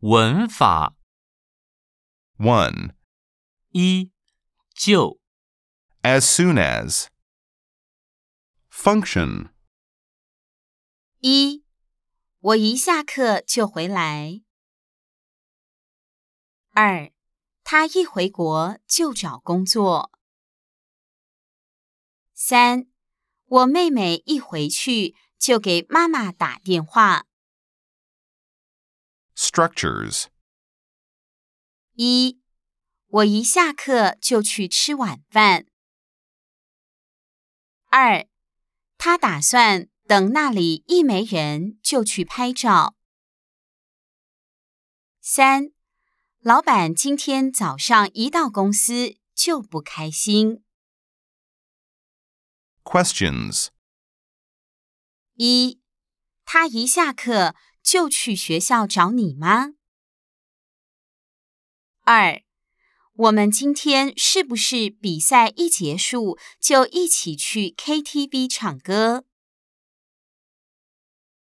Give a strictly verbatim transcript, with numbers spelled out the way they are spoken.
文法 one. 一就 As soon as. Function. 一，我一下课就回来。二，他一回国就找工作。三，我妹妹一回去就给妈妈打电话。 Structures. 一，我一下课就去吃晚饭。二，他打算等那里一没人就去拍照。三，老板今天早上一到公司就不开心。 Questions. 一，他一下课就去学校找你吗？二，我们今天是不是比赛一结束就一起去 K T V 唱歌？